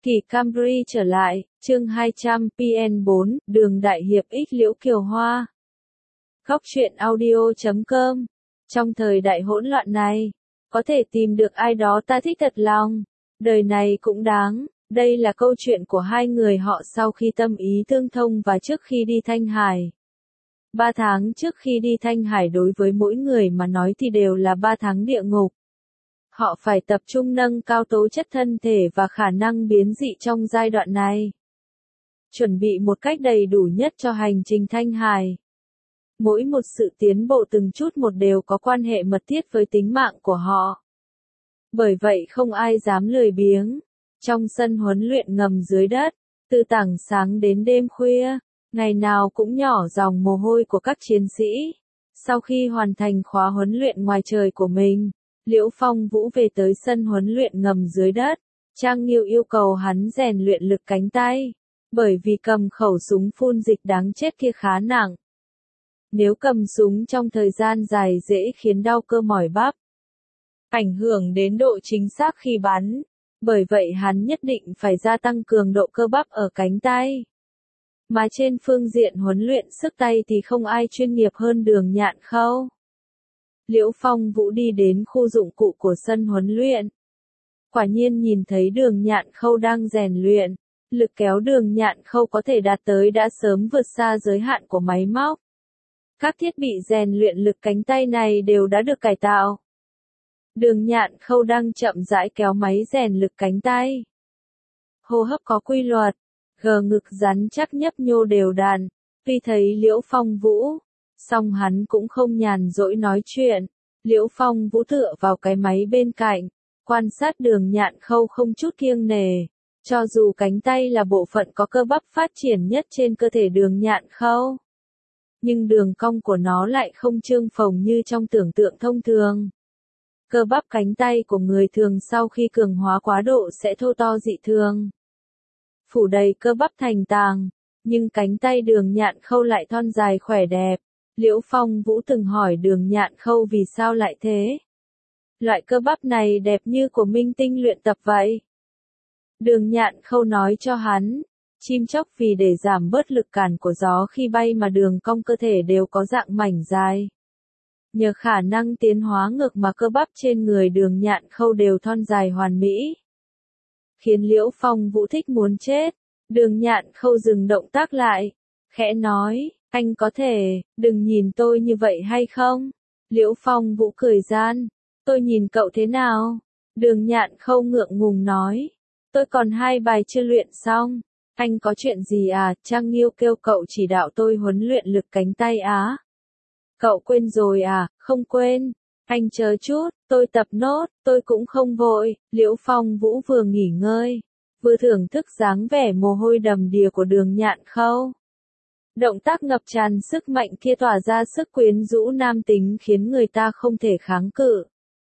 Kỳ Camry trở lại, chương 200, PN4, Đường Đại Hiệp X Liễu Kiều Hoa. Góc truyện audio.com. Trong thời đại hỗn loạn này, có thể tìm được ai đó ta thích thật lòng, đời này cũng đáng. Đây là câu chuyện của hai người họ sau khi tâm ý tương thông và trước khi đi Thanh Hải. 3 tháng trước khi đi Thanh Hải đối với mỗi người mà nói thì đều là 3 tháng địa ngục. Họ phải tập trung nâng cao tố chất thân thể và khả năng biến dị trong giai đoạn này. Chuẩn bị một cách đầy đủ nhất cho hành trình Thanh Hải. Mỗi một sự tiến bộ từng chút một đều có quan hệ mật thiết với tính mạng của họ. Bởi vậy không ai dám lười biếng. Trong sân huấn luyện ngầm dưới đất, từ tảng sáng đến đêm khuya, ngày nào cũng nhỏ dòng mồ hôi của các chiến sĩ. Sau khi hoàn thành khóa huấn luyện ngoài trời của mình, Liễu Phong Vũ về tới sân huấn luyện ngầm dưới đất. Trang Nghiêu yêu cầu hắn rèn luyện lực cánh tay, bởi vì cầm khẩu súng phun dịch đáng chết kia khá nặng. Nếu cầm súng trong thời gian dài dễ khiến đau cơ mỏi bắp, ảnh hưởng đến độ chính xác khi bắn. Bởi vậy hắn nhất định phải gia tăng cường độ cơ bắp ở cánh tay. Mà trên phương diện huấn luyện sức tay thì không ai chuyên nghiệp hơn Đường Nhạn Khâu. Liễu Phong Vũ đi đến khu dụng cụ của sân huấn luyện. Quả nhiên nhìn thấy Đường Nhạn Khâu đang rèn luyện, lực kéo Đường Nhạn Khâu có thể đạt tới đã sớm vượt xa giới hạn của máy móc. Các thiết bị rèn luyện lực cánh tay này đều đã được cải tạo. Đường Nhạn Khâu đang chậm rãi kéo máy rèn lực cánh tay. Hô hấp có quy luật, gờ ngực rắn chắc nhấp nhô đều đặn. Tuy thấy Liễu Phong Vũ, song hắn cũng không nhàn rỗi nói chuyện. Liễu Phong Vũ tựa vào cái máy bên cạnh, quan sát Đường Nhạn Khâu không chút kiêng nể. Cho dù cánh tay là bộ phận có cơ bắp phát triển nhất trên cơ thể Đường Nhạn Khâu, nhưng đường cong của nó lại không trương phồng như trong tưởng tượng thông thường. Cơ bắp cánh tay của người thường sau khi cường hóa quá độ sẽ thô to dị thường, phủ đầy cơ bắp thành tàng, nhưng cánh tay Đường Nhạn Khâu lại thon dài khỏe đẹp. Liễu Phong Vũ từng hỏi Đường Nhạn Khâu vì sao lại thế. Loại cơ bắp này đẹp như của minh tinh luyện tập vậy. Đường Nhạn Khâu nói cho hắn, chim chóc vì để giảm bớt lực cản của gió khi bay mà đường cong cơ thể đều có dạng mảnh dài. Nhờ khả năng tiến hóa ngược mà cơ bắp trên người Đường Nhạn Khâu đều thon dài hoàn mỹ, khiến Liễu Phong Vũ thích muốn chết. Đường Nhạn Khâu dừng động tác lại, khẽ nói, anh có thể, đừng nhìn tôi như vậy hay không? Liễu Phong Vũ cười gian, tôi nhìn cậu thế nào? Đường Nhạn Khâu ngượng ngùng nói, tôi còn 2 bài chưa luyện xong. Anh có chuyện gì à? Trang Nghiêu kêu cậu chỉ đạo tôi huấn luyện lực cánh tay á. Cậu quên rồi à? Không quên. Anh chờ chút, tôi tập nốt, tôi cũng không vội. Liễu Phong Vũ vừa nghỉ ngơi, vừa thưởng thức dáng vẻ mồ hôi đầm đìa của Đường Nhạn Khâu. Động tác ngập tràn sức mạnh kia tỏa ra sức quyến rũ nam tính khiến người ta không thể kháng cự.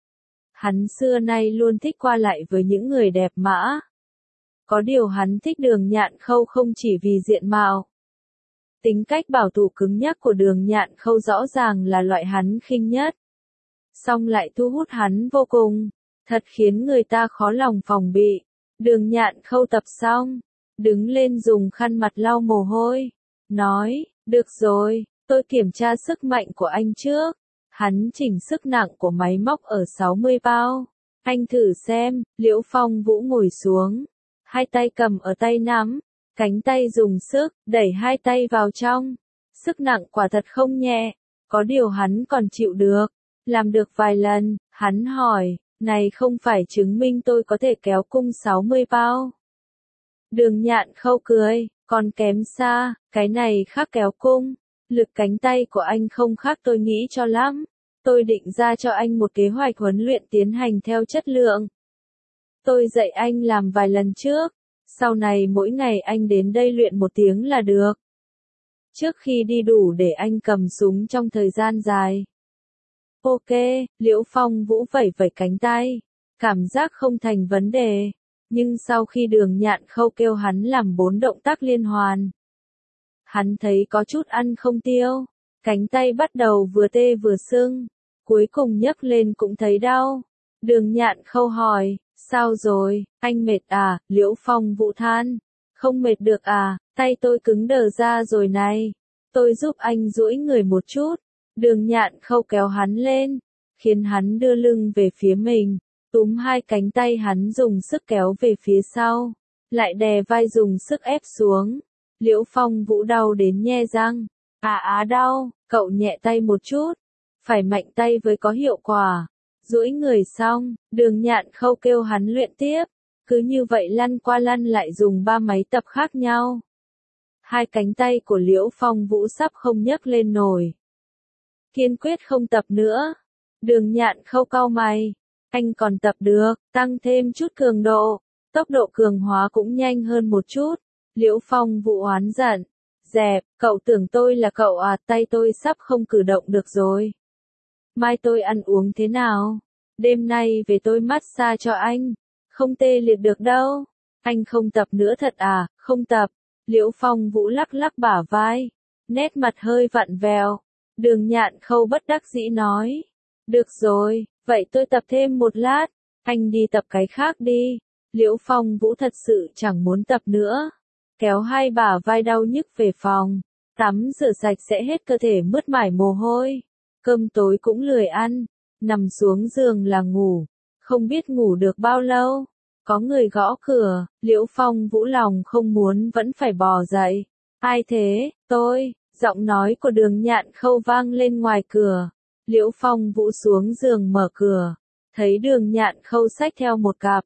Hắn xưa nay luôn thích qua lại với những người đẹp mã. Có điều hắn thích Đường Nhạn Khâu không chỉ vì diện mạo. Tính cách bảo thủ cứng nhắc của Đường Nhạn Khâu rõ ràng là loại hắn khinh nhất. Song lại thu hút hắn vô cùng, thật khiến người ta khó lòng phòng bị. Đường Nhạn Khâu tập xong, đứng lên dùng khăn mặt lau mồ hôi, nói, được rồi, tôi kiểm tra sức mạnh của anh trước. Hắn chỉnh sức nặng của máy móc ở 60 pound. Anh thử xem. Liễu Phong Vũ ngồi xuống, hai tay cầm ở tay nắm, cánh tay dùng sức, đẩy hai tay vào trong. Sức nặng quả thật không nhẹ, có điều hắn còn chịu được. Làm được vài lần, hắn hỏi, này không phải chứng minh tôi có thể kéo cung 60 pound. Đường Nhạn Khâu cười, còn kém xa, cái này khác kéo cung. Lực cánh tay của anh không khác tôi nghĩ cho lắm. Tôi định ra cho anh một kế hoạch huấn luyện tiến hành theo chất lượng. Tôi dạy anh làm vài lần trước, sau này mỗi ngày anh đến đây luyện 1 tiếng là được. Trước khi đi đủ để anh cầm súng trong thời gian dài. Ok, Liễu Phong Vũ vẩy vẩy cánh tay, cảm giác không thành vấn đề, nhưng sau khi Đường Nhạn Khâu kêu hắn làm 4 động tác liên hoàn, hắn thấy có chút ăn không tiêu, cánh tay bắt đầu vừa tê vừa sưng, cuối cùng nhấc lên cũng thấy đau. Đường Nhạn Khâu hỏi, Sao rồi, anh mệt à, Liễu Phong Vũ than. Không mệt được à, tay tôi cứng đờ ra rồi này. Tôi giúp anh duỗi người một chút. Đường Nhạn Khâu kéo hắn lên, khiến hắn đưa lưng về phía mình, túm hai cánh tay hắn dùng sức kéo về phía sau, lại đè vai dùng sức ép xuống. Liễu Phong Vũ đau đến nhe răng. Đau, cậu nhẹ tay một chút, phải mạnh tay với có hiệu quả. Duỗi người xong, Đường Nhạn Khâu kêu hắn luyện tiếp, cứ như vậy lăn qua lăn lại dùng 3 máy tập khác nhau. Hai cánh tay của Liễu Phong Vũ sắp không nhấc lên nổi. Kiên quyết không tập nữa. Đường Nhạn Khâu cau mày, anh còn tập được, tăng thêm chút cường độ, tốc độ cường hóa cũng nhanh hơn một chút. Liễu Phong Vũ oán giận, dẹp, cậu tưởng tôi là cậu à, tay tôi sắp không cử động được rồi. Mai tôi ăn uống thế nào? Đêm nay về tôi massage cho anh, không tê liệt được đâu. Anh không tập nữa thật à? Không tập. Liễu Phong Vũ lắc lắc bả vai, nét mặt hơi vặn vẹo. Đường Nhạn Khâu bất đắc dĩ nói, được rồi, vậy tôi tập thêm một lát, anh đi tập cái khác đi. Liễu Phong Vũ thật sự chẳng muốn tập nữa, kéo hai bả vai đau nhức về phòng, tắm rửa sạch sẽ hết cơ thể mướt mải mồ hôi. Cơm tối cũng lười ăn, nằm xuống giường là ngủ, không biết ngủ được bao lâu. Có người gõ cửa, Liễu Phong Vũ lòng không muốn vẫn phải bò dậy. Ai thế? Tôi. Giọng nói của Đường Nhạn Khâu vang lên ngoài cửa. Liễu Phong Vũ xuống giường mở cửa, thấy Đường Nhạn Khâu xách theo một cặp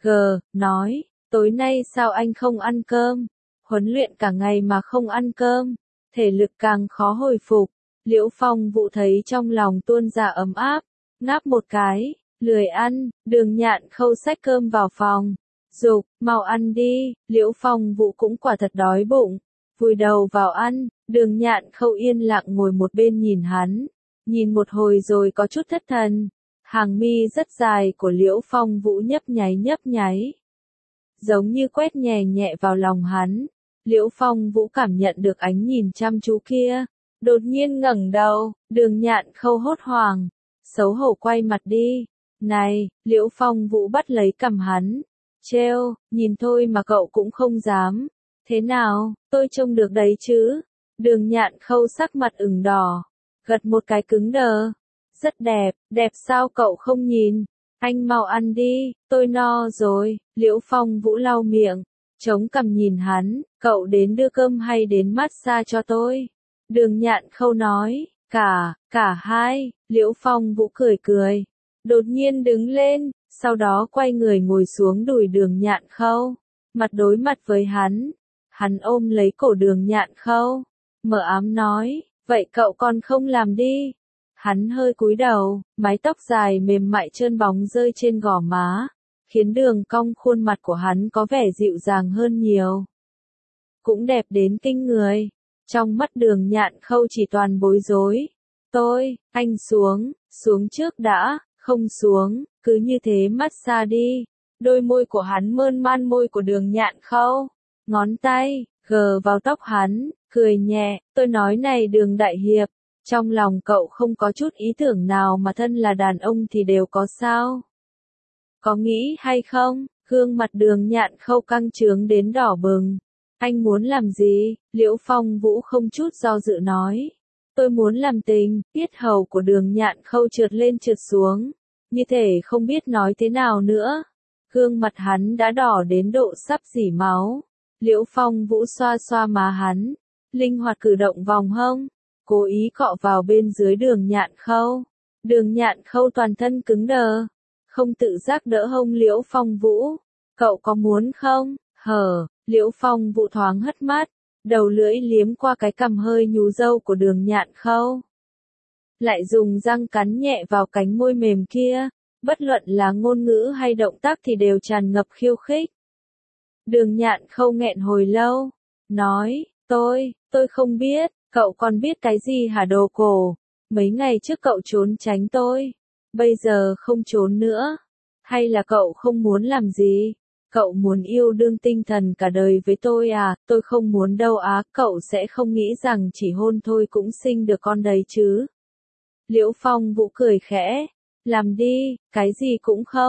nói, tối nay sao anh không ăn cơm? Huấn luyện cả ngày mà không ăn cơm, thể lực càng khó hồi phục. Liễu Phong Vũ thấy trong lòng tuôn ra ấm áp, ngáp một cái, lười ăn. Đường Nhạn Khâu xách cơm vào phòng, dục, mau ăn đi. Liễu Phong Vũ cũng quả thật đói bụng, vùi đầu vào ăn. Đường Nhạn Khâu yên lặng ngồi một bên nhìn hắn, nhìn một hồi rồi có chút thất thần. Hàng mi rất dài của Liễu Phong Vũ nhấp nháy, giống như quét nhẹ nhẹ vào lòng hắn. Liễu Phong Vũ cảm nhận được ánh nhìn chăm chú kia, đột nhiên ngẩng đầu. Đường Nhạn Khâu hốt hoảng, xấu hổ quay mặt đi. Này, Liễu Phong Vũ bắt lấy cằm hắn, trêu, nhìn thôi mà cậu cũng không dám. Thế nào, tôi trông được đấy chứ? Đường Nhạn Khâu sắc mặt ửng đỏ, gật một cái cứng đờ. Rất đẹp, đẹp sao cậu không nhìn? Anh mau ăn đi, tôi no rồi. Liễu Phong Vũ lau miệng, chống cằm nhìn hắn, cậu đến đưa cơm hay đến massage cho tôi? Đường Nhạn Khâu nói, cả hai. Liễu Phong Vũ cười, đột nhiên đứng lên, sau đó quay người ngồi xuống đùi Đường Nhạn Khâu, mặt đối mặt với hắn. Hắn ôm lấy cổ Đường Nhạn Khâu, mờ ám nói, vậy cậu còn không làm đi. Hắn hơi cúi đầu, mái tóc dài mềm mại trơn bóng rơi trên gò má, khiến đường cong khuôn mặt của hắn có vẻ dịu dàng hơn nhiều. Cũng đẹp đến kinh người. Trong mắt Đường Nhạn Khâu chỉ toàn bối rối. Anh xuống trước đã, không xuống, cứ như thế massage đi. Đôi môi của hắn mơn man môi của Đường Nhạn Khâu, ngón tay gờ vào tóc hắn, cười nhẹ, tôi nói này Đường đại hiệp, trong lòng cậu không có chút ý tưởng nào mà thân là đàn ông thì đều có sao? Có nghĩ hay không? Gương mặt Đường Nhạn Khâu căng trướng đến đỏ bừng. Anh muốn làm gì? Liễu Phong Vũ không chút do dự nói. Tôi muốn làm tình. Yết hầu của Đường Nhạn Khâu trượt lên trượt xuống, như thể không biết nói thế nào nữa. Gương mặt hắn đã đỏ đến độ sắp rỉ máu. Liễu Phong Vũ xoa xoa má hắn, linh hoạt cử động vòng hông, cố ý cọ vào bên dưới Đường Nhạn Khâu. Đường Nhạn Khâu toàn thân cứng đờ, không tự giác đỡ hông Liễu Phong Vũ. Cậu có muốn không? Liễu Phong Vũ thoáng hất mắt, đầu lưỡi liếm qua cái cằm hơi nhú râu của Đường Nhạn Khâu, lại dùng răng cắn nhẹ vào cánh môi mềm kia, bất luận là ngôn ngữ hay động tác thì đều tràn ngập khiêu khích. Đường Nhạn Khâu nghẹn hồi lâu, nói, tôi không biết, cậu còn biết cái gì hả đồ cổ? Mấy ngày trước cậu trốn tránh tôi, bây giờ không trốn nữa. Hay là cậu không muốn làm gì? Cậu muốn yêu đương tinh thần cả đời với tôi à? Tôi không muốn đâu á, cậu sẽ không nghĩ rằng chỉ hôn thôi cũng sinh được con đấy chứ? Liễu Phong Vũ cười khẽ, làm đi, cái gì cũng không,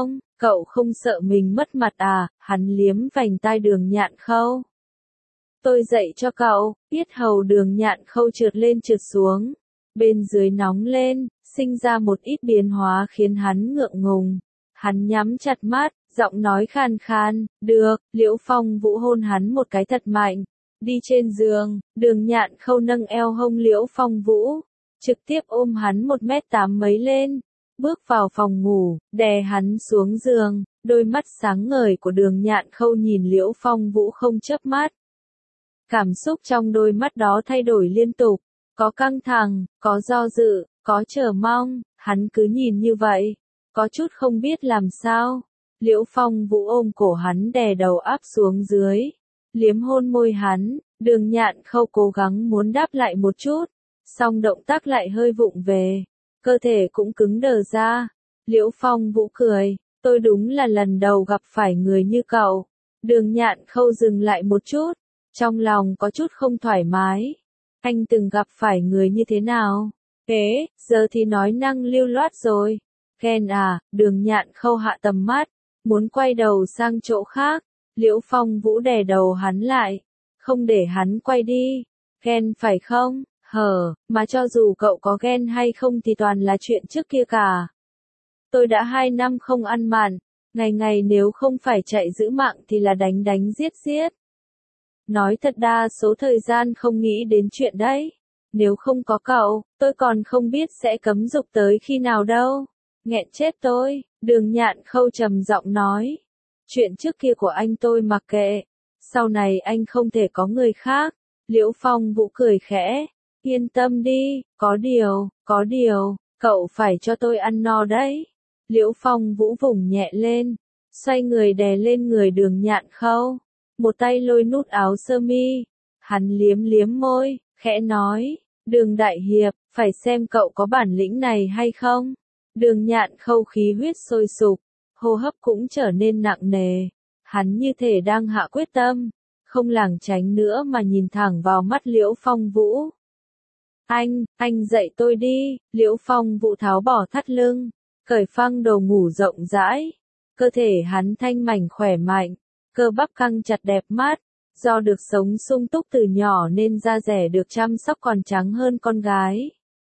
cậu không sợ mình mất mặt à, hắn liếm vành tai Đường Nhạn Khâu. Tôi dạy cho cậu, yết hầu Đường Nhạn Khâu trượt lên trượt xuống, bên dưới nóng lên, sinh ra một ít biến hóa khiến hắn ngượng ngùng. Hắn nhắm chặt mắt, giọng nói khàn khàn, được, Liễu Phong Vũ hôn hắn một cái thật mạnh. Đi trên giường, Đường Nhạn Khâu nâng eo hông Liễu Phong Vũ, trực tiếp ôm hắn 1m8 mấy lên, bước vào phòng ngủ, đè hắn xuống giường, đôi mắt sáng ngời của Đường Nhạn Khâu nhìn Liễu Phong Vũ không chớp mắt. Cảm xúc trong đôi mắt đó thay đổi liên tục, có căng thẳng, có do dự, có chờ mong, hắn cứ nhìn như vậy, có chút không biết làm sao. Liễu Phong Vũ ôm cổ hắn đè đầu áp xuống dưới, liếm hôn môi hắn, Đường Nhạn Khâu cố gắng muốn đáp lại một chút, song động tác lại hơi vụng về, cơ thể cũng cứng đờ ra. Liễu Phong Vũ cười, tôi đúng là lần đầu gặp phải người như cậu. Đường Nhạn Khâu dừng lại một chút, trong lòng có chút không thoải mái. Anh từng gặp phải người như thế nào? Thế, giờ thì nói năng lưu loát rồi. Ghen à, Đường Nhạn Khâu hạ tầm mắt, muốn quay đầu sang chỗ khác. Liễu Phong Vũ đè đầu hắn lại, không để hắn quay đi. Ghen phải không? Mà cho dù cậu có ghen hay không thì toàn là chuyện trước kia cả. Tôi đã 2 năm không ăn mặn, ngày ngày nếu không phải chạy giữ mạng thì là đánh đánh giết giết. Nói thật đa số thời gian không nghĩ đến chuyện đấy. Nếu không có cậu, tôi còn không biết sẽ cấm dục tới khi nào đâu. Nghẹn chết tôi, Đường Nhạn Khâu trầm giọng nói. Chuyện trước kia của anh tôi mặc kệ, sau này anh không thể có người khác. Liễu Phong Vũ cười khẽ, yên tâm đi, có điều, cậu phải cho tôi ăn no đấy. Liễu Phong Vũ vùng nhẹ lên, xoay người đè lên người Đường Nhạn Khâu, một tay lôi nút áo sơ mi, hắn liếm liếm môi, khẽ nói, Đường đại hiệp, phải xem cậu có bản lĩnh này hay không. Đường Nhạn Khâu khí huyết sôi sục, hô hấp cũng trở nên nặng nề, hắn như thể đang hạ quyết tâm, không lảng tránh nữa mà nhìn thẳng vào mắt Liễu Phong Vũ. Anh dạy tôi đi. Liễu Phong Vũ tháo bỏ thắt lưng, cởi phăng đồ ngủ rộng rãi, cơ thể hắn thanh mảnh khỏe mạnh, cơ bắp căng chặt đẹp mắt, do được sống sung túc từ nhỏ nên da dẻ được chăm sóc còn trắng hơn con gái.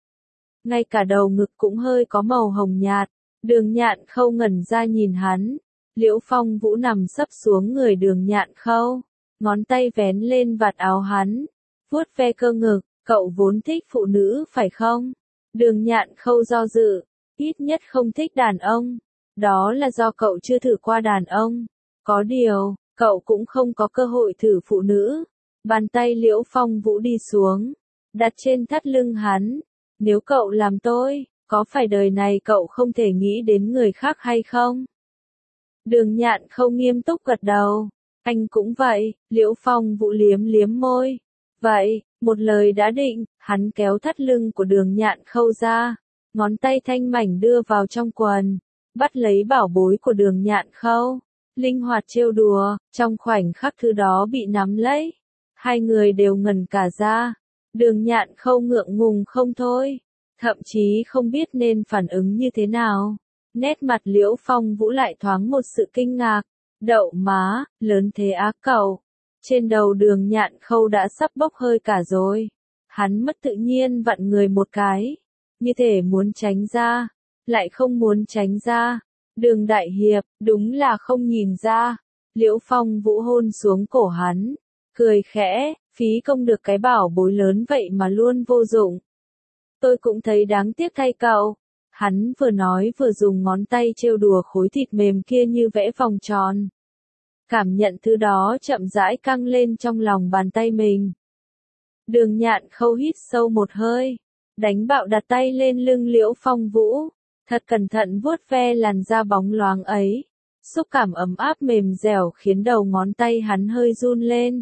Ngay cả đầu ngực cũng hơi có màu hồng nhạt. Đường Nhạn Khâu ngẩn ra nhìn hắn, Liễu Phong Vũ nằm sấp xuống người Đường Nhạn Khâu, ngón tay vén lên vạt áo hắn, vuốt ve cơ ngực, cậu vốn thích phụ nữ phải không? Đường Nhạn Khâu do dự, ít nhất không thích đàn ông, đó là do cậu chưa thử qua đàn ông, có điều, cậu cũng không có cơ hội thử phụ nữ. Bàn tay Liễu Phong Vũ đi xuống, đặt trên thắt lưng hắn, nếu cậu làm tôi, có phải đời này cậu không thể nghĩ đến người khác hay không? Đường Nhạn Khâu nghiêm túc gật đầu. Anh cũng vậy. Liễu Phong Vũ liếm liếm môi. Vậy, một lời đã định, hắn kéo thắt lưng của Đường Nhạn Khâu ra, ngón tay thanh mảnh đưa vào trong quần, bắt lấy bảo bối của Đường Nhạn Khâu, linh hoạt trêu đùa. Trong khoảnh khắc thứ đó bị nắm lấy, hai người đều ngẩn cả ra. Đường Nhạn Khâu ngượng ngùng không thôi, thậm chí không biết nên phản ứng như thế nào. Nét mặt Liễu Phong Vũ lại thoáng một sự kinh ngạc. Đậu má, lớn thế á cậu. Trên đầu Đường Nhạn Khâu đã sắp bốc hơi cả rồi. Hắn mất tự nhiên vặn người một cái, như thể muốn tránh ra, lại không muốn tránh ra. Đường đại hiệp, đúng là không nhìn ra. Liễu Phong Vũ hôn xuống cổ hắn, cười khẽ, phí công được cái bảo bối lớn vậy mà luôn vô dụng. Tôi cũng thấy đáng tiếc thay cậu. Hắn vừa nói vừa dùng ngón tay trêu đùa khối thịt mềm kia như vẽ vòng tròn. Cảm nhận thứ đó chậm rãi căng lên trong lòng bàn tay mình. Đường Nhạn Khâu hít sâu một hơi, đánh bạo đặt tay lên lưng Liễu Phong Vũ, thật cẩn thận vuốt ve làn da bóng loáng ấy. Xúc cảm ấm áp mềm dẻo khiến đầu ngón tay hắn hơi run lên.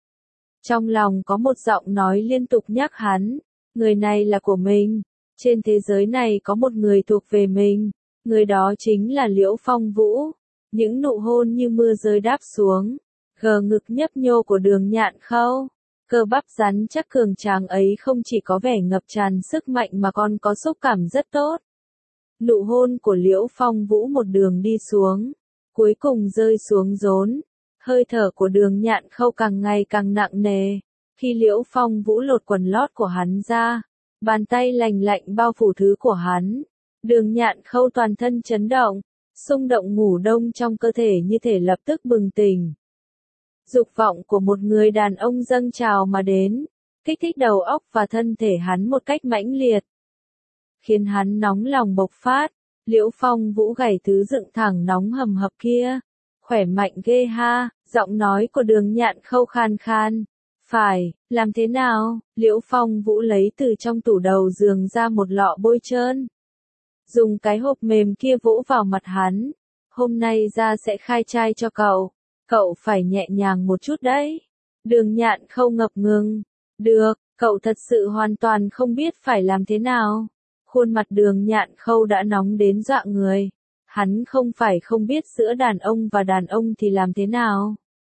Trong lòng có một giọng nói liên tục nhắc hắn, người này là của mình. Trên thế giới này có một người thuộc về mình, người đó chính là Liễu Phong Vũ. Những nụ hôn như mưa rơi đáp xuống, gờ ngực nhấp nhô của Đường Nhạn Khâu. Cơ bắp rắn chắc cường tráng ấy không chỉ có vẻ ngập tràn sức mạnh mà còn có xúc cảm rất tốt. Nụ hôn của Liễu Phong Vũ một đường đi xuống, cuối cùng rơi xuống rốn. Hơi thở của Đường Nhạn Khâu càng ngày càng nặng nề. Khi Liễu Phong Vũ lột quần lót của hắn ra, bàn tay lành lạnh bao phủ thứ của hắn. Đường Nhạn Khâu toàn thân chấn động, xung động ngủ đông trong cơ thể như thể lập tức bừng tỉnh. Dục vọng của một người đàn ông dâng trào mà đến, kích thích đầu óc và thân thể hắn một cách mãnh liệt, khiến hắn nóng lòng bộc phát. Liễu Phong Vũ gảy thứ dựng thẳng nóng hầm hập kia, khỏe mạnh ghê ha. Giọng nói của Đường Nhạn Khâu khan khan. Phải, làm thế nào? Liễu Phong Vũ lấy từ trong tủ đầu giường ra một lọ bôi trơn. Dùng cái hộp mềm kia vỗ vào mặt hắn. Hôm nay ra sẽ khai trai cho cậu. Cậu phải nhẹ nhàng một chút đấy. Đường Nhạn Khâu ngập ngừng. Được, cậu thật sự hoàn toàn không biết phải làm thế nào. Khuôn mặt Đường Nhạn Khâu đã nóng đến dọa người. Hắn không phải không biết giữa đàn ông và đàn ông thì làm thế nào.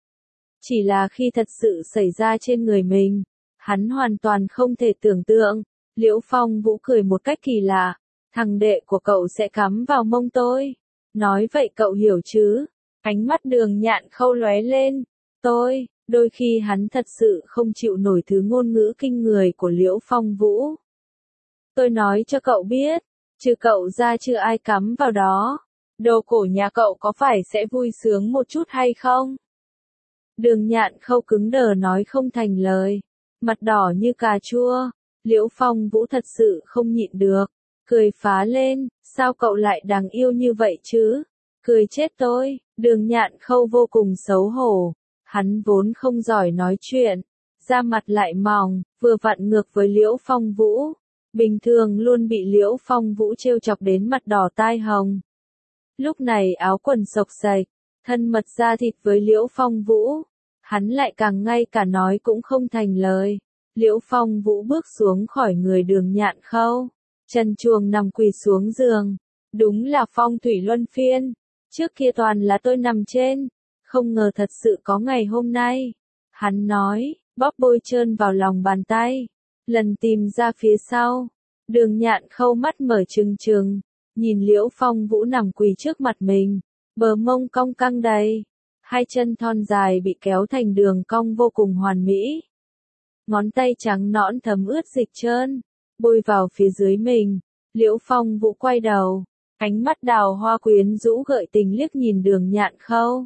Chỉ là khi thật sự xảy ra trên người mình, hắn hoàn toàn không thể tưởng tượng. Liễu Phong Vũ cười một cách kỳ lạ. Thằng đệ của cậu sẽ cắm vào mông tôi. Nói vậy cậu hiểu chứ? Ánh mắt Đường Nhạn Khâu lóe lên. Đôi khi hắn thật sự không chịu nổi thứ ngôn ngữ kinh người của Liễu Phong Vũ. Tôi nói cho cậu biết, trừ cậu ra chưa ai cắm vào đó. Đồ cổ nhà cậu có phải sẽ vui sướng một chút hay không? Đường Nhạn Khâu cứng đờ nói không thành lời, mặt đỏ như cà chua. Liễu Phong Vũ thật sự không nhịn được, cười phá lên, sao cậu lại đáng yêu như vậy chứ? Cười chết tôi. Đường Nhạn Khâu vô cùng xấu hổ, hắn vốn không giỏi nói chuyện, da mặt lại mỏng, vừa vặn ngược với Liễu Phong Vũ. Bình thường luôn bị Liễu Phong Vũ trêu chọc đến mặt đỏ tai hồng. Lúc này áo quần xộc xệch, thân mật da thịt với Liễu Phong Vũ, hắn lại càng ngay cả nói cũng không thành lời. Liễu Phong Vũ bước xuống khỏi người Đường Nhạn Khâu, trần truồng nằm quỳ xuống giường. Đúng là phong thủy luân phiên, trước kia toàn là tôi nằm trên, không ngờ thật sự có ngày hôm nay. Hắn nói, bóp bôi trơn vào lòng bàn tay, lần tìm ra phía sau. Đường Nhạn Khâu mắt mở trừng trừng, nhìn Liễu Phong Vũ nằm quỳ trước mặt mình, bờ mông cong căng đầy, hai chân thon dài bị kéo thành đường cong vô cùng hoàn mỹ. Ngón tay trắng nõn thấm ướt dịch trơn, bôi vào phía dưới mình. Liễu Phong Vũ quay đầu, ánh mắt đào hoa quyến rũ gợi tình liếc nhìn Đường Nhạn Khâu.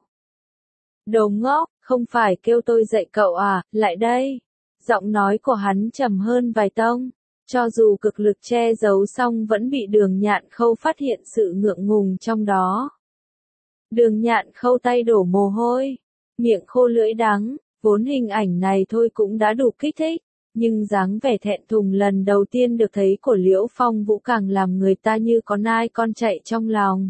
Đồ ngốc, không phải kêu tôi dạy cậu à, lại đây. Giọng nói của hắn trầm hơn vài tông, cho dù cực lực che giấu xong vẫn bị Đường Nhạn Khâu phát hiện sự ngượng ngùng trong đó. Đường Nhạn Khâu tay đổ mồ hôi, miệng khô lưỡi đắng, vốn hình ảnh này thôi cũng đã đủ kích thích, nhưng dáng vẻ thẹn thùng lần đầu tiên được thấy của Liễu Phong Vũ càng làm người ta như có nai con chạy trong lòng.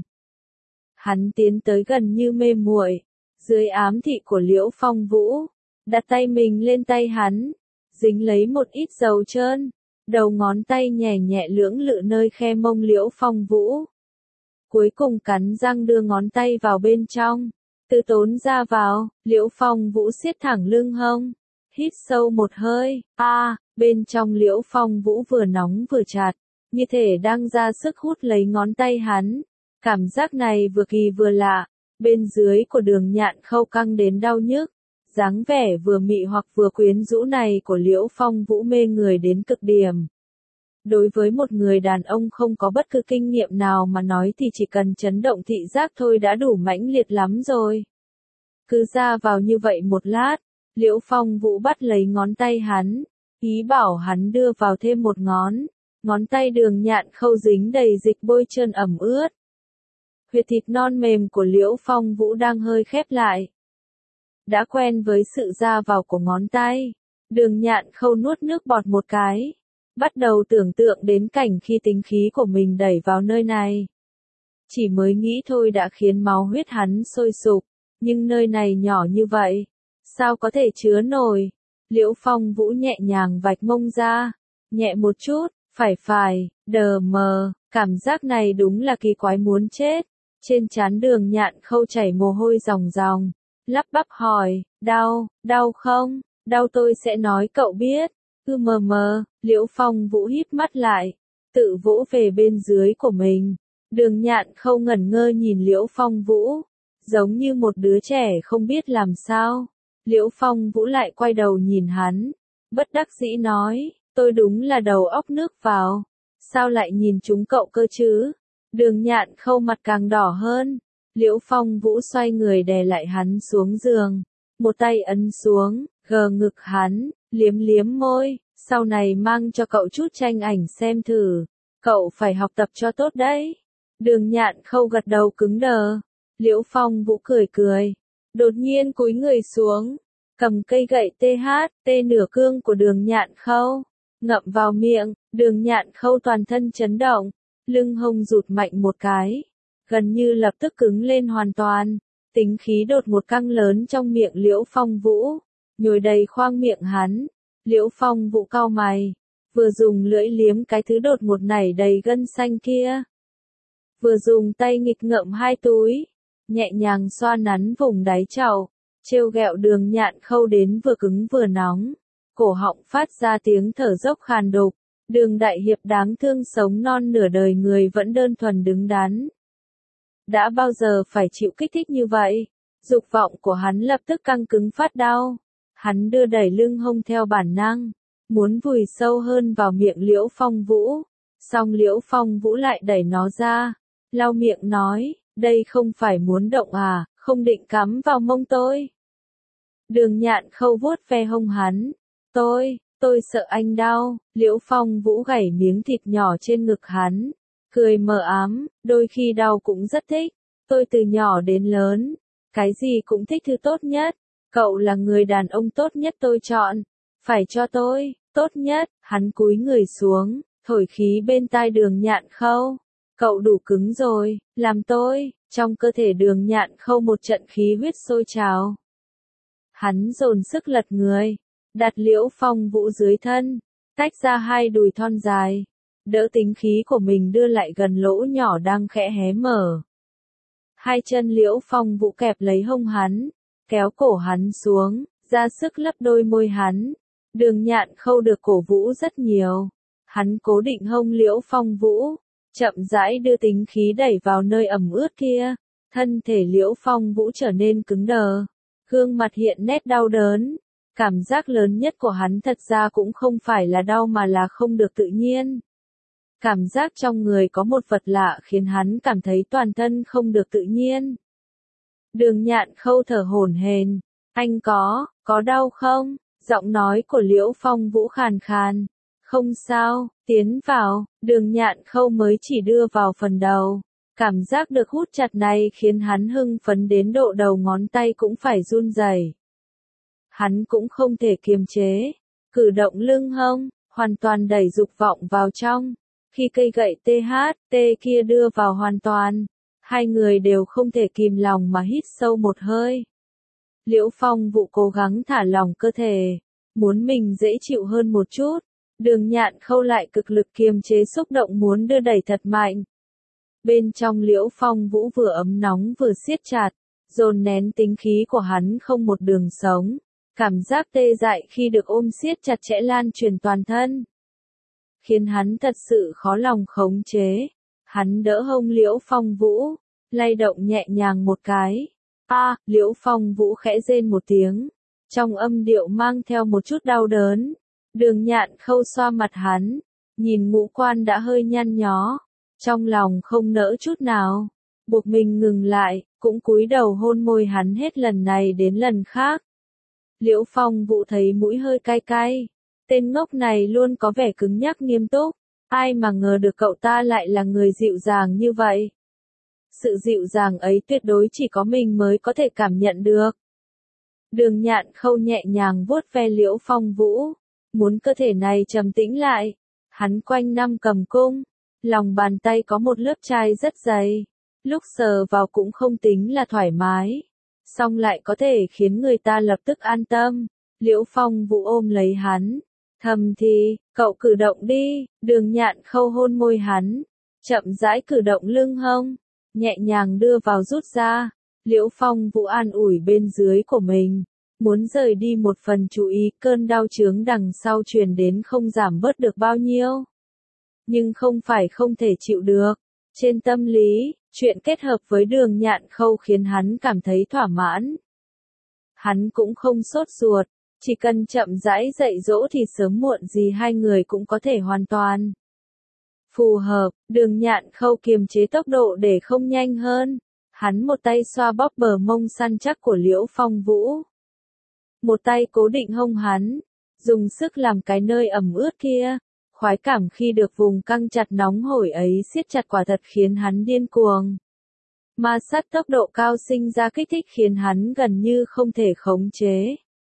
Hắn tiến tới gần như mê muội, dưới ám thị của Liễu Phong Vũ, đặt tay mình lên tay hắn, dính lấy một ít dầu trơn, đầu ngón tay nhẹ nhẹ lưỡng lự nơi khe mông Liễu Phong Vũ. Cuối cùng cắn răng đưa ngón tay vào bên trong, từ tốn ra vào. Liễu Phong Vũ siết thẳng lưng hông, hít sâu một hơi, bên trong Liễu Phong Vũ vừa nóng vừa chặt, như thể đang ra sức hút lấy ngón tay hắn. Cảm giác này vừa kỳ vừa lạ, bên dưới của Đường Nhạn Khâu căng đến đau nhức. Dáng vẻ vừa mị hoặc vừa quyến rũ này của Liễu Phong Vũ mê người đến cực điểm. Đối với một người đàn ông không có bất cứ kinh nghiệm nào mà nói thì chỉ cần chấn động thị giác thôi đã đủ mãnh liệt lắm rồi. Cứ ra vào như vậy một lát, Liễu Phong Vũ bắt lấy ngón tay hắn, ý bảo hắn đưa vào thêm một ngón tay Đường Nhạn Khâu dính đầy dịch bôi trơn ẩm ướt. Huyệt thịt non mềm của Liễu Phong Vũ đang hơi khép lại. Đã quen với sự ra vào của ngón tay, Đường Nhạn Khâu nuốt nước bọt một cái, bắt đầu tưởng tượng đến cảnh khi tính khí của mình đẩy vào nơi này. Chỉ mới nghĩ thôi đã khiến máu huyết hắn sôi sục, nhưng nơi này nhỏ như vậy, sao có thể chứa nổi. Liễu Phong Vũ nhẹ nhàng vạch mông ra, nhẹ một chút, phải, đờ mờ, cảm giác này đúng là kỳ quái muốn chết. Trên trán Đường Nhạn Khâu chảy mồ hôi ròng ròng, lắp bắp hỏi, đau không? Đau tôi sẽ nói cậu biết. Mờ, Liễu Phong Vũ híp mắt lại, tự vỗ về bên dưới của mình. Đường Nhạn Khâu ngẩn ngơ nhìn Liễu Phong Vũ, giống như một đứa trẻ không biết làm sao. Liễu Phong Vũ lại quay đầu nhìn hắn, bất đắc dĩ nói, tôi đúng là đầu óc nước vào, sao lại nhìn chúng cậu cơ chứ? Đường Nhạn Khâu mặt càng đỏ hơn. Liễu Phong Vũ xoay người đè lại hắn xuống giường, một tay ấn xuống, gờ ngực hắn, liếm liếm môi, sau này mang cho cậu chút tranh ảnh xem thử, cậu phải học tập cho tốt đấy. Đường Nhạn Khâu gật đầu cứng đờ. Liễu Phong Vũ cười cười, đột nhiên cúi người xuống, cầm cây gậy THT nửa cương của Đường Nhạn Khâu, ngậm vào miệng. Đường Nhạn Khâu toàn thân chấn động, lưng hông rụt mạnh một cái, gần như lập tức cứng lên hoàn toàn, tính khí đột ngột căng lớn trong miệng Liễu Phong Vũ, nhồi đầy khoang miệng hắn. Liễu Phong Vũ cau mày, vừa dùng lưỡi liếm cái thứ đột ngột nảy đầy gân xanh kia, vừa dùng tay nghịch ngợm hai túi, nhẹ nhàng xoa nắn vùng đáy chậu, trêu ghẹo Đường Nhạn Khâu đến vừa cứng vừa nóng, cổ họng phát ra tiếng thở dốc khàn đục. Đường đại hiệp đáng thương sống non nửa đời người vẫn đơn thuần đứng đắn. Đã bao giờ phải chịu kích thích như vậy? Dục vọng của hắn lập tức căng cứng phát đau. Hắn đưa đẩy lưng hông theo bản năng, muốn vùi sâu hơn vào miệng Liễu Phong Vũ. Song Liễu Phong Vũ lại đẩy nó ra, lau miệng nói, đây không phải muốn động à, không định cắm vào mông tôi. Đường Nhạn Khâu vuốt ve hông hắn, tôi sợ anh đau. Liễu Phong Vũ gảy miếng thịt nhỏ trên ngực hắn, cười mờ ám, đôi khi đau cũng rất thích, tôi từ nhỏ đến lớn, cái gì cũng thích thứ tốt nhất, cậu là người đàn ông tốt nhất tôi chọn, phải cho tôi, tốt nhất. Hắn cúi người xuống, thổi khí bên tai Đường Nhạn Khâu, cậu đủ cứng rồi, làm tôi. Trong cơ thể Đường Nhạn Khâu một trận khí huyết sôi trào. Hắn dồn sức lật người, đặt Liễu Phong Vũ dưới thân, tách ra hai đùi thon dài, đỡ tính khí của mình đưa lại gần lỗ nhỏ đang khẽ hé mở. Hai chân Liễu Phong Vũ kẹp lấy hông hắn, kéo cổ hắn xuống, ra sức lấp đôi môi hắn. Đường Nhạn Khâu được cổ vũ rất nhiều. Hắn cố định hông Liễu Phong Vũ, chậm rãi đưa tính khí đẩy vào nơi ẩm ướt kia. Thân thể Liễu Phong Vũ trở nên cứng đờ, gương mặt hiện nét đau đớn. Cảm giác lớn nhất của hắn thật ra cũng không phải là đau mà là không được tự nhiên. Cảm giác trong người có một vật lạ khiến hắn cảm thấy toàn thân không được tự nhiên. Đường Nhạn Khâu thở hổn hển, anh có đau không? Giọng nói của Liễu Phong Vũ khàn khàn. Không sao, tiến vào. Đường Nhạn Khâu mới chỉ đưa vào phần đầu. Cảm giác được hút chặt này khiến hắn hưng phấn đến độ đầu ngón tay cũng phải run rẩy. Hắn cũng không thể kiềm chế, cử động lưng hông, hoàn toàn đẩy dục vọng vào trong. Khi cây gậy THT kia đưa vào hoàn toàn, hai người đều không thể kìm lòng mà hít sâu một hơi. Liễu Phong Vũ cố gắng thả lỏng cơ thể, muốn mình dễ chịu hơn một chút. Đường Nhạn Khâu lại cực lực kiềm chế xúc động muốn đưa đẩy thật mạnh. Bên trong Liễu Phong Vũ vừa ấm nóng vừa siết chặt, dồn nén tính khí của hắn không một đường sống. Cảm giác tê dại khi được ôm siết chặt chẽ lan truyền toàn thân, khiến hắn thật sự khó lòng khống chế. Hắn đỡ hông Liễu Phong Vũ, lay động nhẹ nhàng một cái. Liễu Phong Vũ khẽ rên một tiếng, trong âm điệu mang theo một chút đau đớn. Đường Nhạn Khâu xoa mặt hắn, nhìn ngũ quan đã hơi nhăn nhó, trong lòng không nỡ chút nào, buộc mình ngừng lại, cũng cúi đầu hôn môi hắn hết lần này đến lần khác. Liễu Phong Vũ thấy mũi hơi cay cay, tên ngốc này luôn có vẻ cứng nhắc nghiêm túc, ai mà ngờ được cậu ta lại là người dịu dàng như vậy. Sự dịu dàng ấy tuyệt đối chỉ có mình mới có thể cảm nhận được. Đường Nhạn Khâu nhẹ nhàng vuốt ve Liễu Phong Vũ, muốn cơ thể này trầm tĩnh lại. Hắn quanh năm cầm cung, lòng bàn tay có một lớp trai rất dày, lúc sờ vào cũng không tính là thoải mái, song lại có thể khiến người ta lập tức an tâm. Liễu Phong Vũ ôm lấy hắn, thầm thì, cậu cử động đi. Đường Nhạn Khâu hôn môi hắn, chậm rãi cử động lưng hông, nhẹ nhàng đưa vào rút ra. Liễu Phong Vũ an ủi bên dưới của mình, muốn rời đi một phần chú ý cơn đau chướng đằng sau truyền đến không giảm bớt được bao nhiêu. Nhưng không phải không thể chịu được, Trên tâm lý, chuyện kết hợp với Đường Nhạn Khâu khiến hắn cảm thấy thỏa mãn. Hắn cũng không sốt ruột, chỉ cần chậm rãi dạy dỗ thì sớm muộn gì hai người cũng có thể hoàn toàn phù hợp. Đường Nhạn Khâu kiềm chế tốc độ để không nhanh hơn. Hắn một tay xoa bóp bờ mông săn chắc của Liễu Phong Vũ, một tay cố định hông hắn, dùng sức làm cái nơi ẩm ướt kia. Khoái cảm khi được vùng căng chặt nóng hổi ấy siết chặt quả thật khiến hắn điên cuồng. Ma sát tốc độ cao sinh ra kích thích khiến hắn gần như không thể khống chế.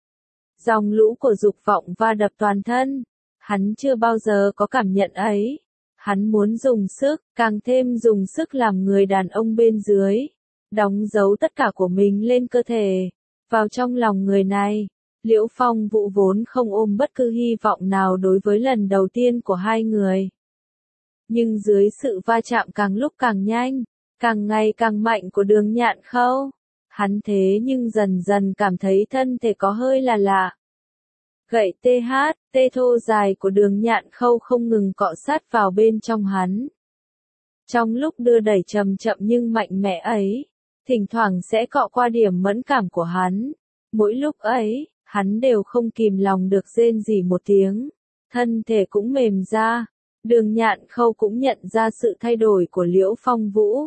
Dòng lũ của dục vọng va đập toàn thân. Hắn chưa bao giờ có cảm nhận ấy. Hắn muốn dùng sức, càng thêm dùng sức làm người đàn ông bên dưới. Đóng dấu tất cả của mình lên cơ thể, vào trong lòng người này. Liễu Phong Vũ vốn không ôm bất cứ hy vọng nào đối với lần đầu tiên của hai người. Nhưng dưới sự va chạm càng lúc càng nhanh, càng ngày càng mạnh của Đường Nhạn Khâu, hắn thế nhưng dần dần cảm thấy thân thể có hơi là lạ. Gậy tê thô dài của Đường Nhạn Khâu không ngừng cọ sát vào bên trong hắn. Trong lúc đưa đẩy chậm chậm nhưng mạnh mẽ ấy, thỉnh thoảng sẽ cọ qua điểm mẫn cảm của hắn. Mỗi lúc ấy, hắn đều không kìm lòng được rên rỉ một tiếng, thân thể cũng mềm ra. Đường Nhạn Khâu cũng nhận ra sự thay đổi của Liễu Phong Vũ.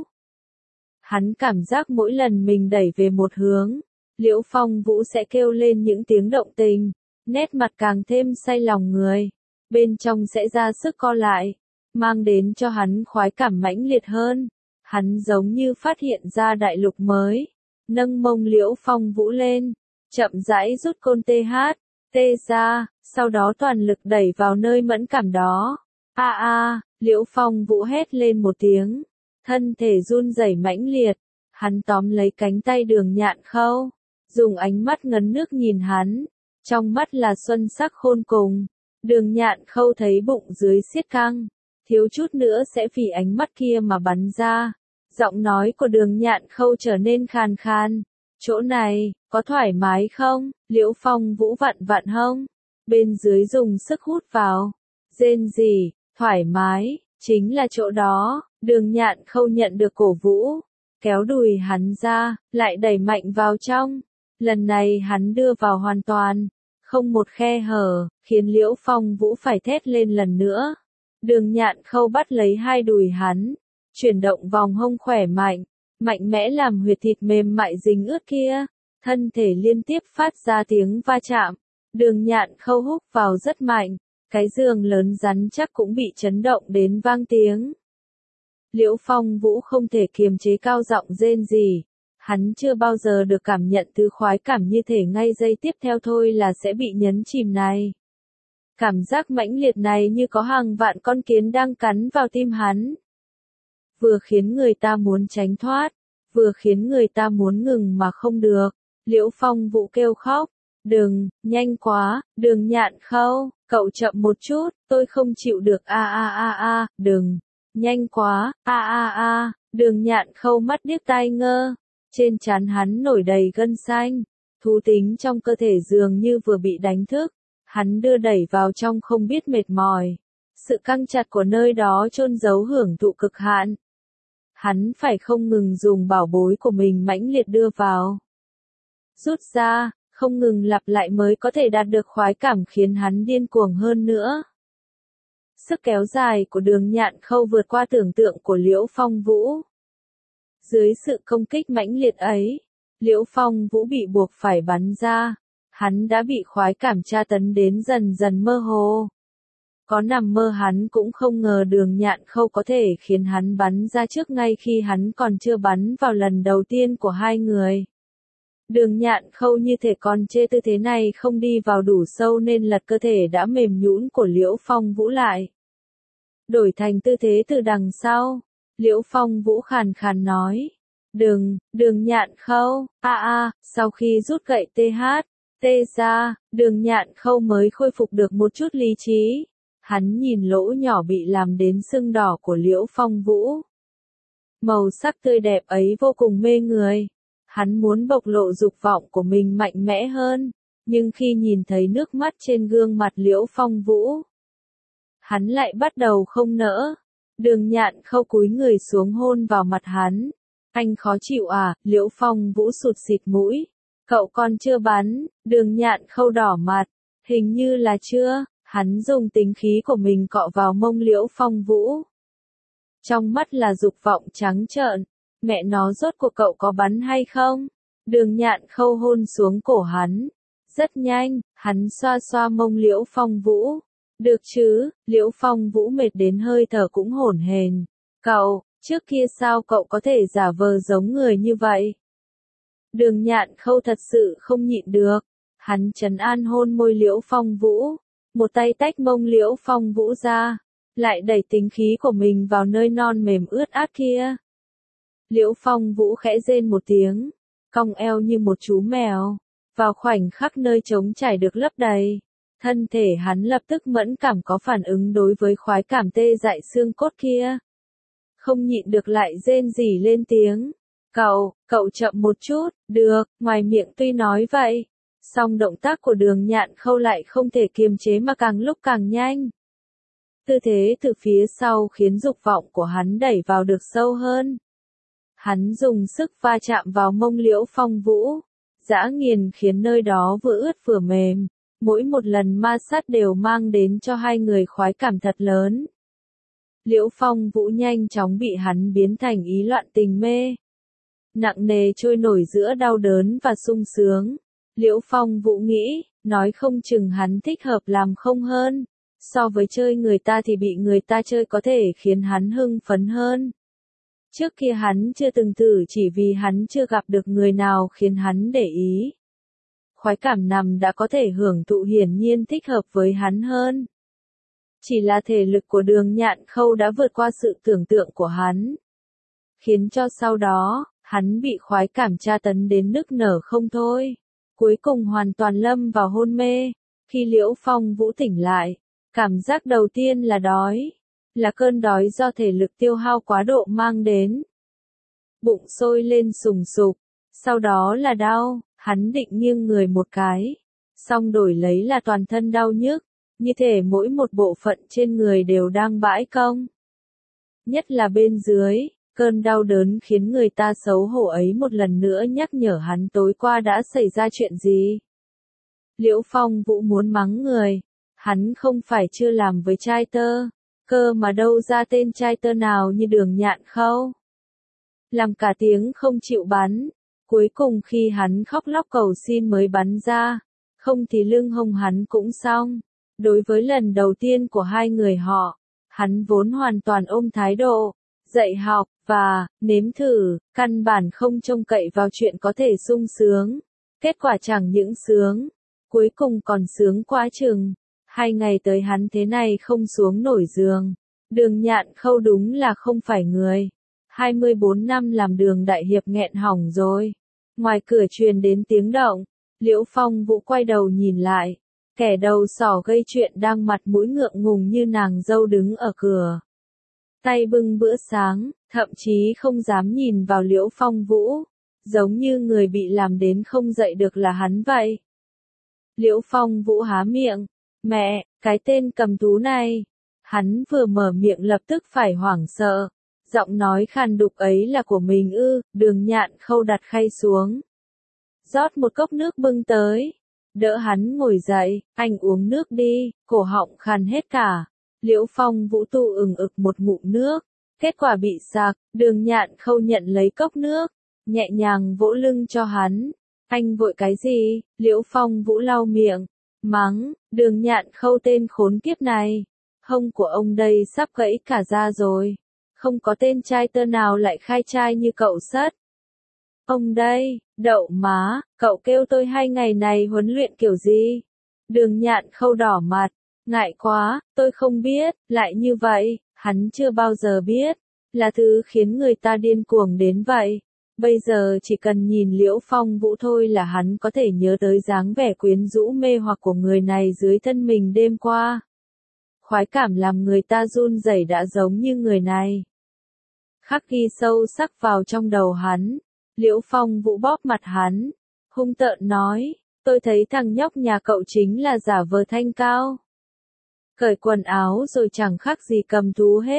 Hắn cảm giác mỗi lần mình đẩy về một hướng, Liễu Phong Vũ sẽ kêu lên những tiếng động tình, nét mặt càng thêm say lòng người, bên trong sẽ ra sức co lại, mang đến cho hắn khoái cảm mãnh liệt hơn. Hắn giống như phát hiện ra đại lục mới, nâng mông Liễu Phong Vũ lên, chậm rãi rút côn tê ra, sau đó toàn lực đẩy vào nơi mẫn cảm đó. Liễu Phong Vũ hét lên một tiếng, thân thể run rẩy mãnh liệt, hắn tóm lấy cánh tay Đường Nhạn Khâu, dùng ánh mắt ngấn nước nhìn hắn, trong mắt là xuân sắc khôn cùng. Đường Nhạn Khâu thấy bụng dưới siết căng, thiếu chút nữa sẽ vì ánh mắt kia mà bắn ra. Giọng nói của Đường Nhạn Khâu trở nên khàn khàn. Chỗ này, có thoải mái không? Liễu Phong Vũ vặn vặn hông, bên dưới dùng sức hút vào. Rên rỉ, thoải mái, chính là chỗ đó. Đường Nhạn Khâu nhận được cổ vũ, kéo đùi hắn ra, lại đẩy mạnh vào trong. Lần này hắn đưa vào hoàn toàn, không một khe hở, khiến Liễu Phong Vũ phải thét lên lần nữa. Đường Nhạn Khâu bắt lấy hai đùi hắn, chuyển động vòng hông khỏe mạnh, mạnh mẽ làm huyệt thịt mềm mại dính ướt kia, thân thể liên tiếp phát ra tiếng va chạm. Đường Nhạn Khâu húc vào rất mạnh, cái giường lớn rắn chắc cũng bị chấn động đến vang tiếng. Liễu Phong Vũ không thể kiềm chế cao giọng rên rỉ. Hắn chưa bao giờ được cảm nhận thứ khoái cảm như thể ngay giây tiếp theo thôi là sẽ bị nhấn chìm này. Cảm giác mãnh liệt này như có hàng vạn con kiến đang cắn vào tim hắn. Vừa khiến người ta muốn tránh thoát, vừa khiến người ta muốn ngừng mà không được. Liễu Phong Vũ kêu khóc, đừng, nhanh quá, Đường Nhạn Khâu, cậu chậm một chút, tôi không chịu được đừng, nhanh quá, Đường Nhạn Khâu mắt điếc tai ngơ, trên trán hắn nổi đầy gân xanh, thú tính trong cơ thể dường như vừa bị đánh thức, hắn đưa đẩy vào trong không biết mệt mỏi. Sự căng chặt của nơi đó chôn giấu hưởng thụ cực hạn. Hắn phải không ngừng dùng bảo bối của mình mãnh liệt đưa vào, rút ra, không ngừng lặp lại mới có thể đạt được khoái cảm khiến hắn điên cuồng hơn nữa. Sức kéo dài của Đường Nhạn Khâu vượt qua tưởng tượng của Liễu Phong Vũ. Dưới sự công kích mãnh liệt ấy, Liễu Phong Vũ bị buộc phải bắn ra. Hắn đã bị khoái cảm tra tấn đến dần dần mơ hồ. Có nằm mơ hắn cũng không ngờ Đường Nhạn Khâu có thể khiến hắn bắn ra trước ngay khi hắn còn chưa bắn vào lần đầu tiên của hai người. Đường Nhạn Khâu như thể còn chê tư thế này không đi vào đủ sâu nên lật cơ thể đã mềm nhũn của Liễu Phong Vũ lại. Đổi thành tư thế từ đằng sau. Liễu Phong Vũ khàn khàn nói. Đường Nhạn Khâu, sau khi rút gậy tê ra, Đường Nhạn Khâu mới khôi phục được một chút lý trí. Hắn nhìn lỗ nhỏ bị làm đến sưng đỏ của Liễu Phong Vũ. Màu sắc tươi đẹp ấy vô cùng mê người. Hắn muốn bộc lộ dục vọng của mình mạnh mẽ hơn, nhưng khi nhìn thấy nước mắt trên gương mặt Liễu Phong Vũ, hắn lại bắt đầu không nỡ. Đường Nhạn Khâu cúi người xuống hôn vào mặt hắn. Anh khó chịu à? Liễu Phong Vũ sụt sịt mũi. Cậu còn chưa bắn? Đường Nhạn Khâu đỏ mặt. Hình như là chưa. Hắn dùng tính khí của mình cọ vào mông Liễu Phong Vũ. Trong mắt là dục vọng trắng trợn. Mẹ nó rốt cuộc cậu có bắn hay không? Đường Nhạn Khâu hôn xuống cổ hắn. Rất nhanh, hắn xoa xoa mông Liễu Phong Vũ. Được chứ? Liễu Phong Vũ mệt đến hơi thở cũng hổn hển. Cậu, trước kia sao cậu có thể giả vờ giống người như vậy? Đường Nhạn Khâu thật sự không nhịn được. Hắn trấn an hôn môi Liễu Phong Vũ. Một tay tách mông Liễu Phong Vũ ra. Lại đẩy tính khí của mình vào nơi non mềm ướt át kia. Liễu Phong Vũ khẽ rên một tiếng. Cong eo như một chú mèo. Vào khoảnh khắc nơi trống trải được lấp đầy. Thân thể hắn lập tức mẫn cảm có phản ứng đối với khoái cảm tê dại xương cốt kia. Không nhịn được lại rên rỉ lên tiếng. Cậu chậm một chút, được, ngoài miệng tuy nói vậy. Song động tác của Đường Nhạn Khâu lại không thể kiềm chế mà càng lúc càng nhanh. Tư thế từ phía sau khiến dục vọng của hắn đẩy vào được sâu hơn. Hắn dùng sức va chạm vào mông Liễu Phong Vũ. Dã nghiền khiến nơi đó vừa ướt vừa mềm. Mỗi một lần ma sát đều mang đến cho hai người khoái cảm thật lớn. Liễu Phong Vũ nhanh chóng bị hắn biến thành ý loạn tình mê. Nặng nề trôi nổi giữa đau đớn và sung sướng. Liễu Phong Vũ nghĩ, nói không chừng hắn thích hợp làm không hơn. So với chơi người ta thì bị người ta chơi có thể khiến hắn hưng phấn hơn. Trước kia hắn chưa từng thử chỉ vì hắn chưa gặp được người nào khiến hắn để ý. Khoái cảm nằm đã có thể hưởng thụ hiển nhiên thích hợp với hắn hơn. Chỉ là thể lực của Đường Nhạn Khâu đã vượt qua sự tưởng tượng của hắn. Khiến cho sau đó, hắn bị khoái cảm tra tấn đến nức nở không thôi. Cuối cùng hoàn toàn lâm vào hôn mê. Khi Liễu Phong Vũ tỉnh lại, cảm giác đầu tiên là đói. Là cơn đói do thể lực tiêu hao quá độ mang đến. Bụng sôi lên sùng sục. Sau đó là đau, hắn định nghiêng người một cái. Xong đổi lấy là toàn thân đau nhức. Như thể mỗi một bộ phận trên người đều đang bãi công. Nhất là bên dưới, cơn đau đớn khiến người ta xấu hổ ấy một lần nữa nhắc nhở hắn tối qua đã xảy ra chuyện gì. Liễu Phong Vũ muốn mắng người. Hắn không phải chưa làm với trai tơ. Cơ mà đâu ra tên trai tơ nào như Đường Nhạn Khâu. Làm cả tiếng không chịu bắn. Cuối cùng khi hắn khóc lóc cầu xin mới bắn ra. Không thì lưng hông hắn cũng xong. Đối với lần đầu tiên của hai người họ, hắn vốn hoàn toàn ôm thái độ dạy học và nếm thử, căn bản không trông cậy vào chuyện có thể sung sướng. Kết quả chẳng những sướng, cuối cùng còn sướng quá chừng. 2 ngày tới hắn thế này không xuống nổi giường. Đường Nhạn Khâu đúng là không phải người. 24 năm làm Đường đại hiệp nghẹn hỏng rồi. Ngoài cửa truyền đến tiếng động, Liễu Phong Vũ quay đầu nhìn lại. Kẻ đầu sỏ gây chuyện đang mặt mũi ngượng ngùng như nàng dâu đứng ở cửa. Tay bưng bữa sáng, thậm chí không dám nhìn vào Liễu Phong Vũ. Giống như người bị làm đến không dậy được là hắn vậy. Liễu Phong Vũ há miệng. Mẹ, cái tên cầm thú này. Hắn vừa mở miệng lập tức phải hoảng sợ. Giọng nói khàn đục ấy là của mình ư? Đường Nhạn Khâu đặt khay xuống. Rót một cốc nước bưng tới. Đỡ hắn ngồi dậy, anh uống nước đi, cổ họng khàn hết cả. Liễu Phong Vũ tu ực một ngụm nước. Kết quả bị sặc, Đường Nhạn Khâu nhận lấy cốc nước. Nhẹ nhàng vỗ lưng cho hắn. Anh vội cái gì? Liễu Phong Vũ lau miệng. Mắng, Đường Nhạn Khâu tên khốn kiếp này. Hông của ông đây sắp gãy cả ra rồi. Không có tên trai tơ nào lại khai trai như cậu sất. Ông đây, đậu má, cậu kêu tôi 2 ngày này huấn luyện kiểu gì? Đường Nhạn Khâu đỏ mặt, ngại quá, tôi không biết, lại như vậy, hắn chưa bao giờ biết, là thứ khiến người ta điên cuồng đến vậy. Bây giờ chỉ cần nhìn Liễu Phong Vũ thôi là hắn có thể nhớ tới dáng vẻ quyến rũ mê hoặc của người này dưới thân mình đêm qua. Khoái cảm làm người ta run rẩy đã giống như người này. Khắc ghi sâu sắc vào trong đầu hắn. Liễu Phong Vũ bóp mặt hắn, hung tợn nói, tôi thấy thằng nhóc nhà cậu chính là giả vờ thanh cao. Cởi quần áo rồi chẳng khác gì cầm thú hết,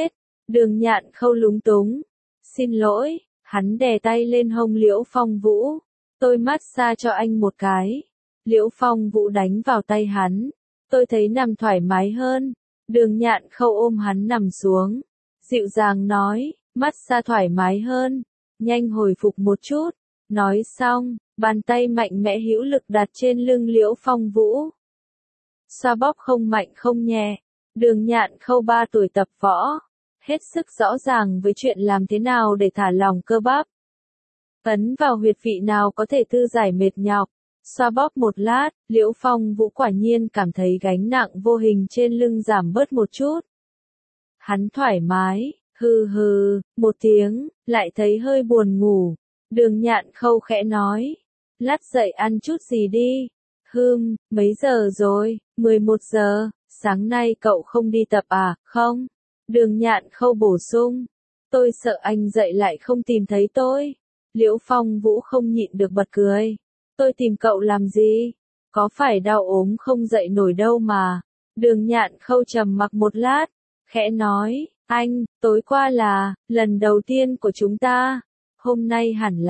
Đường Nhạn Khâu lúng túng. Xin lỗi, hắn đè tay lên hông Liễu Phong Vũ. Tôi massage cho anh một cái. Liễu Phong Vũ đánh vào tay hắn. Tôi thấy nằm thoải mái hơn. Đường Nhạn Khâu ôm hắn nằm xuống. Dịu dàng nói, massage thoải mái hơn. Nhanh hồi phục một chút. Nói xong, bàn tay mạnh mẽ hữu lực đặt trên lưng Liễu Phong Vũ. Xoa bóp không mạnh không nhẹ. Đường Nhạn Khâu 3 tuổi tập võ. Hết sức rõ ràng với chuyện làm thế nào để thả lỏng cơ bắp. Ấn vào huyệt vị nào có thể thư giải mệt nhọc. Xoa bóp một lát, Liễu Phong Vũ quả nhiên cảm thấy gánh nặng vô hình trên lưng giảm bớt một chút. Hắn thoải mái, hừ hừ, một tiếng, lại thấy hơi buồn ngủ. Đường Nhạn Khâu khẽ nói, lát dậy ăn chút gì đi. Mấy giờ rồi? 11 giờ, sáng nay cậu không đi tập à, không? Đường Nhạn Khâu bổ sung, tôi sợ anh dậy lại không tìm thấy tôi. Liễu Phong Vũ không nhịn được bật cười. Tôi tìm cậu làm gì? Có phải đau ốm không dậy nổi đâu mà. Đường Nhạn Khâu trầm mặc một lát, khẽ nói, anh, tối qua là lần đầu tiên của chúng ta. Hôm nay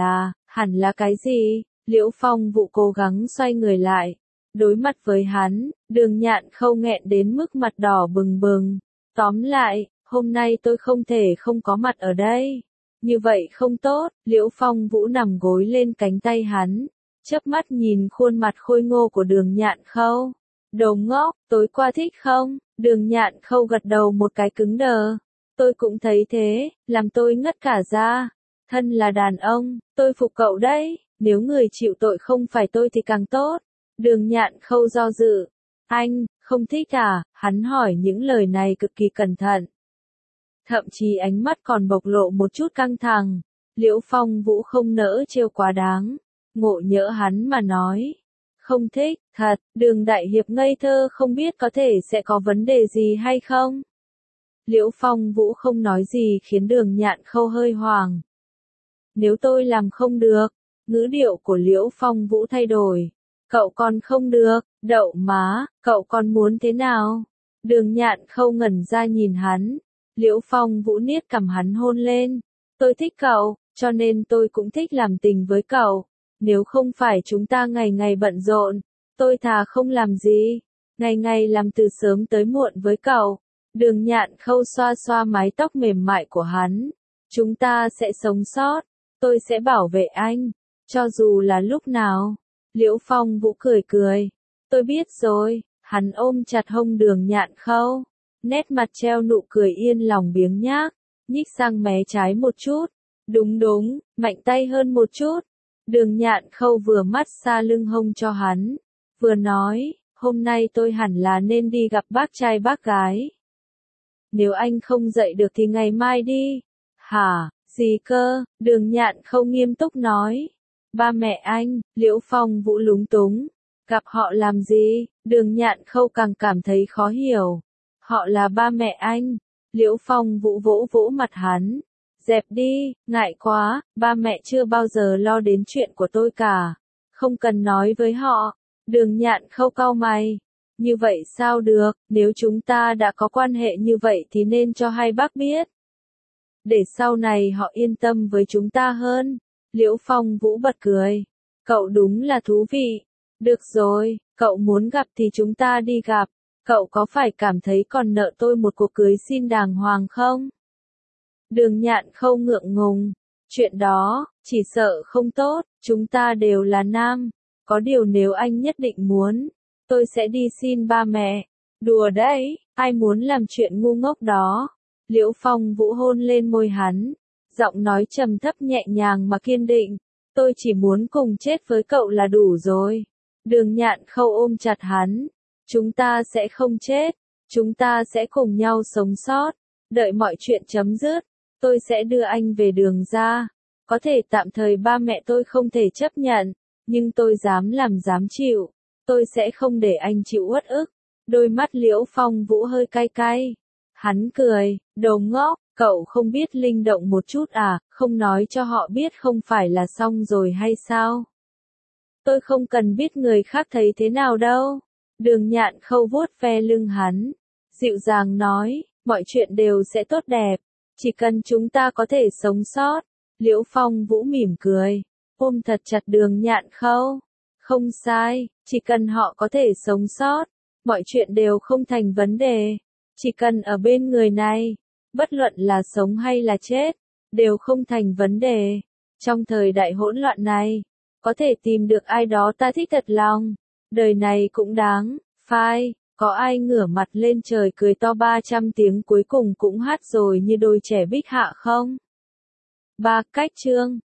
hẳn là cái gì? Liễu Phong Vũ cố gắng xoay người lại. Đối mặt với hắn, Đường Nhạn Khâu nghẹn đến mức mặt đỏ bừng bừng. Tóm lại, hôm nay tôi không thể không có mặt ở đây. Như vậy không tốt. Liễu Phong Vũ nằm gối lên cánh tay hắn, chớp mắt nhìn khuôn mặt khôi ngô của Đường Nhạn Khâu. Đồ ngốc, tối qua thích không? Đường Nhạn Khâu gật đầu một cái cứng đờ. Tôi cũng thấy thế, làm tôi ngất cả ra. Thân là đàn ông, tôi phục cậu đấy. Nếu người chịu tội không phải tôi thì càng tốt. Đường Nhạn Khâu do dự. Anh, không thích à? Hắn hỏi những lời này cực kỳ cẩn thận. Thậm chí ánh mắt còn bộc lộ một chút căng thẳng. Liễu Phong Vũ không nỡ trêu quá đáng. Ngộ nhỡ hắn mà nói. Không thích, thật, Đường đại hiệp ngây thơ không biết có thể sẽ có vấn đề gì hay không. Liễu Phong Vũ không nói gì khiến Đường Nhạn Khâu hơi hoảng. Nếu tôi làm không được, ngữ điệu của Liễu Phong Vũ thay đổi. Cậu còn không được, đậu má, cậu còn muốn thế nào? Đường Nhạn Khâu ngẩn ra nhìn hắn. Liễu Phong Vũ niết cằm hắn hôn lên. Tôi thích cậu, cho nên tôi cũng thích làm tình với cậu. Nếu không phải chúng ta ngày ngày bận rộn, tôi thà không làm gì. Ngày ngày làm từ sớm tới muộn với cậu. Đường Nhạn Khâu xoa xoa mái tóc mềm mại của hắn. Chúng ta sẽ sống sót. Tôi sẽ bảo vệ anh. Cho dù là lúc nào. Liễu Phong Vũ cười cười. Tôi biết rồi. Hắn ôm chặt hông Đường Nhạn Khâu. Nét mặt treo nụ cười yên lòng biếng nhác. Nhích sang mé trái một chút. Đúng, mạnh tay hơn một chút. Đường Nhạn Khâu vừa massage lưng hông cho hắn. Vừa nói, hôm nay tôi hẳn là nên đi gặp bác trai bác gái. Nếu anh không dậy được thì ngày mai đi. Hả, gì cơ? Đường Nhạn Khâu nghiêm túc nói. Ba mẹ anh. Liễu Phong Vũ lúng túng. Gặp họ làm gì? Đường Nhạn Khâu càng cảm thấy khó hiểu. Họ là ba mẹ anh. Liễu Phong Vũ vỗ vỗ mặt hắn. Dẹp đi, ngại quá, ba mẹ chưa bao giờ lo đến chuyện của tôi cả. Không cần nói với họ. Đường Nhạn Khâu cau mày. Như vậy sao được, nếu chúng ta đã có quan hệ như vậy thì nên cho hai bác biết. Để sau này họ yên tâm với chúng ta hơn. Liễu Phong Vũ bật cười. Cậu đúng là thú vị. Được rồi, cậu muốn gặp thì chúng ta đi gặp. Cậu có phải cảm thấy còn nợ tôi một cuộc cưới xin đàng hoàng không? Đường Nhạn Khâu ngượng ngùng. Chuyện đó, chỉ sợ không tốt, chúng ta đều là nam. Có điều nếu anh nhất định muốn, tôi sẽ đi xin ba mẹ. Đùa đấy, ai muốn làm chuyện ngu ngốc đó. Liễu Phong Vũ hôn lên môi hắn. Giọng nói trầm thấp nhẹ nhàng mà kiên định. Tôi chỉ muốn cùng chết với cậu là đủ rồi. Đường Nhạn Khâu ôm chặt hắn. Chúng ta sẽ không chết. Chúng ta sẽ cùng nhau sống sót. Đợi mọi chuyện chấm dứt. Tôi sẽ đưa anh về đường ra. Có thể tạm thời ba mẹ tôi không thể chấp nhận. Nhưng tôi dám làm dám chịu. Tôi sẽ không để anh chịu uất ức. Đôi mắt Liễu Phong Vũ hơi cay cay. Hắn cười, đồ ngốc, cậu không biết linh động một chút à, không nói cho họ biết không phải là xong rồi hay sao? Tôi không cần biết người khác thấy thế nào đâu. Đường Nhạn Khâu vuốt ve lưng hắn. Dịu dàng nói, mọi chuyện đều sẽ tốt đẹp. Chỉ cần chúng ta có thể sống sót. Liễu Phong Vũ mỉm cười, ôm thật chặt Đường Nhạn Khâu. Không sai, chỉ cần họ có thể sống sót, mọi chuyện đều không thành vấn đề. Chỉ cần ở bên người này, bất luận là sống hay là chết, đều không thành vấn đề. Trong thời đại hỗn loạn này, có thể tìm được ai đó ta thích thật lòng, đời này cũng đáng, phai. Có ai ngửa mặt lên trời cười to 300 tiếng cuối cùng cũng hát rồi như đôi trẻ Bích Hạ không? 3. Cách chương